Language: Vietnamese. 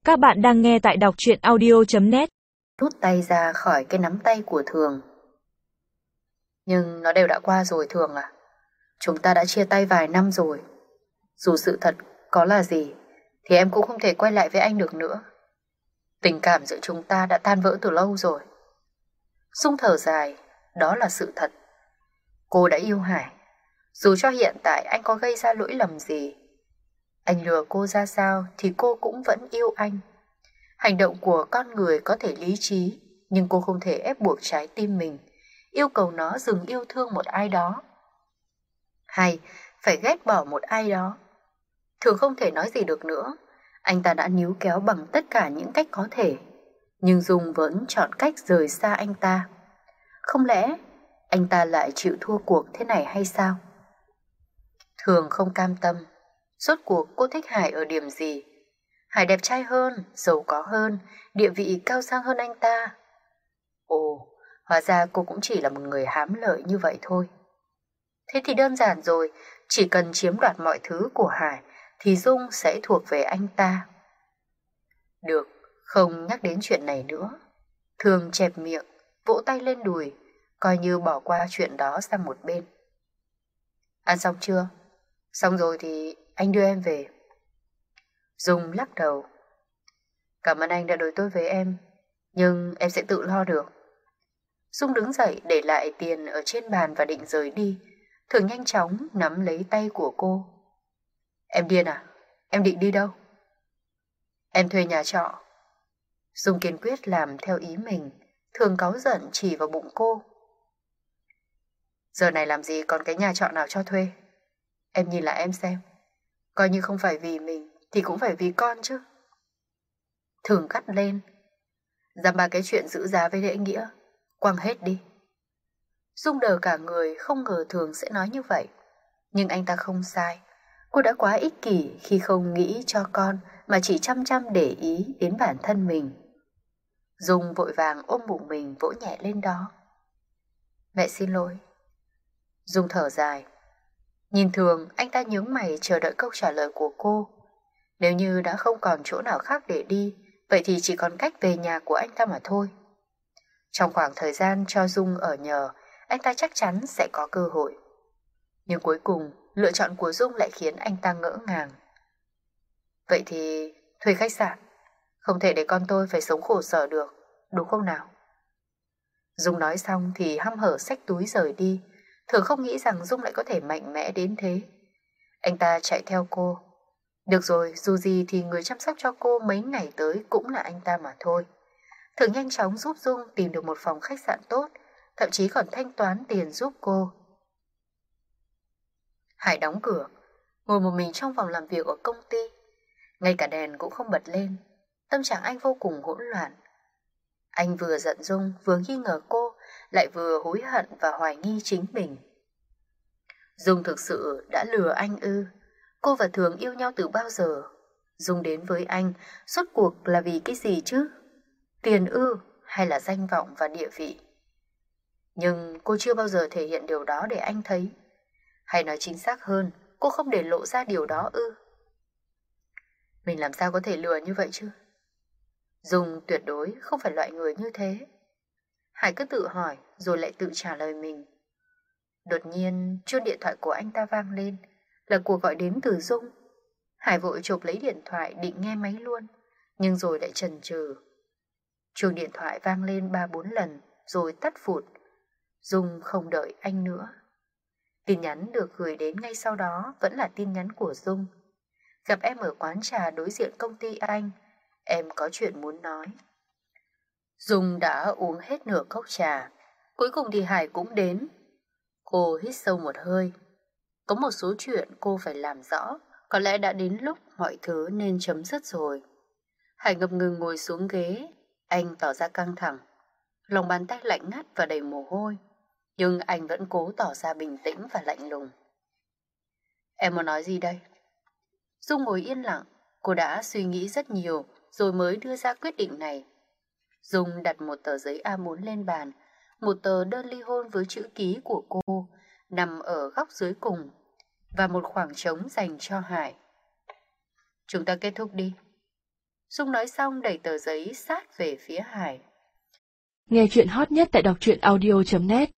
Các bạn đang nghe tại đọc truyện audio.net. Rút tay ra khỏi cái nắm tay của Thường. Nhưng nó đều đã qua rồi Thường à. Chúng ta đã chia tay vài năm rồi. Dù sự thật có là gì thì em cũng không thể quay lại với anh được nữa. Tình cảm giữa chúng ta đã tan vỡ từ lâu rồi. Dung thở dài. Đó là sự thật. Cô đã yêu Hải. Dù cho hiện tại anh có gây ra lỗi lầm gì, anh lừa cô ra sao thì cô cũng vẫn yêu anh. Hành động của con người có thể lý trí, nhưng cô không thể ép buộc trái tim mình, yêu cầu nó dừng yêu thương một ai đó, hay phải ghét bỏ một ai đó. Thường không thể nói gì được nữa. Anh ta đã níu kéo bằng tất cả những cách có thể, nhưng Dung vẫn chọn cách rời xa anh ta. Không lẽ anh ta lại chịu thua cuộc thế này hay sao? Thường không cam tâm. Rốt cuộc cô thích Hải ở điểm gì? Hải đẹp trai hơn, giàu có hơn, địa vị cao sang hơn anh ta. Ồ, hóa ra cô cũng chỉ là một người hám lợi như vậy thôi. Thế thì đơn giản rồi, chỉ cần chiếm đoạt mọi thứ của Hải thì Dung sẽ thuộc về anh ta. Được, không nhắc đến chuyện này nữa. Thường chẹp miệng, vỗ tay lên đùi, coi như bỏ qua chuyện đó sang một bên. Ăn xong chưa? Xong rồi thì anh đưa em về. Dung lắc đầu. Cảm ơn anh đã đối tốt với em, nhưng em sẽ tự lo được. Dung đứng dậy để lại tiền ở trên bàn và định rời đi. Thường nhanh chóng nắm lấy tay của cô. Em điên à? Em định đi đâu? Em thuê nhà trọ. Dung kiên quyết làm theo ý mình. Thường cáu giận chỉ vào bụng cô. Giờ này làm gì còn cái nhà trọ nào cho thuê? Em nhìn lại em xem. Coi như không phải vì mình thì cũng phải vì con chứ. Thường cắt lên. Dăm ba cái chuyện giữ giá với lễ nghĩa, quăng hết đi. Dung đờ cả người, không ngờ Thường sẽ nói như vậy. Nhưng anh ta không sai. Cô đã quá ích kỷ khi không nghĩ cho con mà chỉ chăm chăm để ý đến bản thân mình. Dung vội vàng ôm bụng mình vỗ nhẹ lên đó. Mẹ xin lỗi. Dung thở dài. Nhìn Thường, anh ta nhướng mày chờ đợi câu trả lời của cô. Nếu như đã không còn chỗ nào khác để đi, vậy thì chỉ còn cách về nhà của anh ta mà thôi. Trong khoảng thời gian cho Dung ở nhờ, anh ta chắc chắn sẽ có cơ hội. Nhưng cuối cùng, lựa chọn của Dung lại khiến anh ta ngỡ ngàng. Vậy thì thuê khách sạn. Không thể để con tôi phải sống khổ sở được, đúng không nào? Dung nói xong thì hăm hở xách túi rời đi. Thường không nghĩ rằng Dung lại có thể mạnh mẽ đến thế. Anh ta chạy theo cô. Được rồi, dù gì thì người chăm sóc cho cô mấy ngày tới cũng là anh ta mà thôi. Thường nhanh chóng giúp Dung tìm được một phòng khách sạn tốt, thậm chí còn thanh toán tiền giúp cô. Hải đóng cửa, ngồi một mình trong phòng làm việc ở công ty. Ngay cả đèn cũng không bật lên. Tâm trạng anh vô cùng hỗn loạn. Anh vừa giận Dung, vừa nghi ngờ cô, lại vừa hối hận và hoài nghi chính mình. Dung thực sự đã lừa anh ư? Cô và Thường yêu nhau từ bao giờ? Dung đến với anh, rốt cuộc là vì cái gì chứ? Tiền ư, hay là danh vọng và địa vị? Nhưng cô chưa bao giờ thể hiện điều đó để anh thấy. Hay nói chính xác hơn, cô không để lộ ra điều đó ư? Mình làm sao có thể lừa như vậy chứ? Dung tuyệt đối không phải loại người như thế. Hải cứ tự hỏi rồi lại tự trả lời mình. Đột nhiên chuông điện thoại của anh ta vang lên, là cuộc gọi đến từ Dung. Hải vội chộp lấy điện thoại định nghe máy luôn, nhưng rồi lại chần chừ. Chuông điện thoại vang lên 3-4 lần rồi tắt phụt. Dung không đợi anh nữa. Tin nhắn được gửi đến ngay sau đó vẫn là tin nhắn của Dung. Gặp em ở quán trà đối diện công ty anh, em có chuyện muốn nói. Dung đã uống hết nửa cốc trà. Cuối cùng thì Hải cũng đến. Cô hít sâu một hơi. Có một số chuyện cô phải làm rõ. Có lẽ đã đến lúc mọi thứ nên chấm dứt rồi. Hải ngập ngừng ngồi xuống ghế. Anh tỏ ra căng thẳng. Lòng bàn tay lạnh ngắt và đầy mồ hôi. Nhưng anh vẫn cố tỏ ra bình tĩnh và lạnh lùng. Em muốn nói gì đây? Dung ngồi yên lặng. Cô đã suy nghĩ rất nhiều rồi mới đưa ra quyết định này. Dung đặt một tờ giấy A4 lên bàn. Một tờ đơn ly hôn với chữ ký của cô nằm ở góc dưới cùng và một khoảng trống dành cho Hải. Chúng ta kết thúc đi. Dung nói xong đẩy tờ giấy sát về phía Hải. Nghe chuyện hot nhất tại đọc truyện audio.net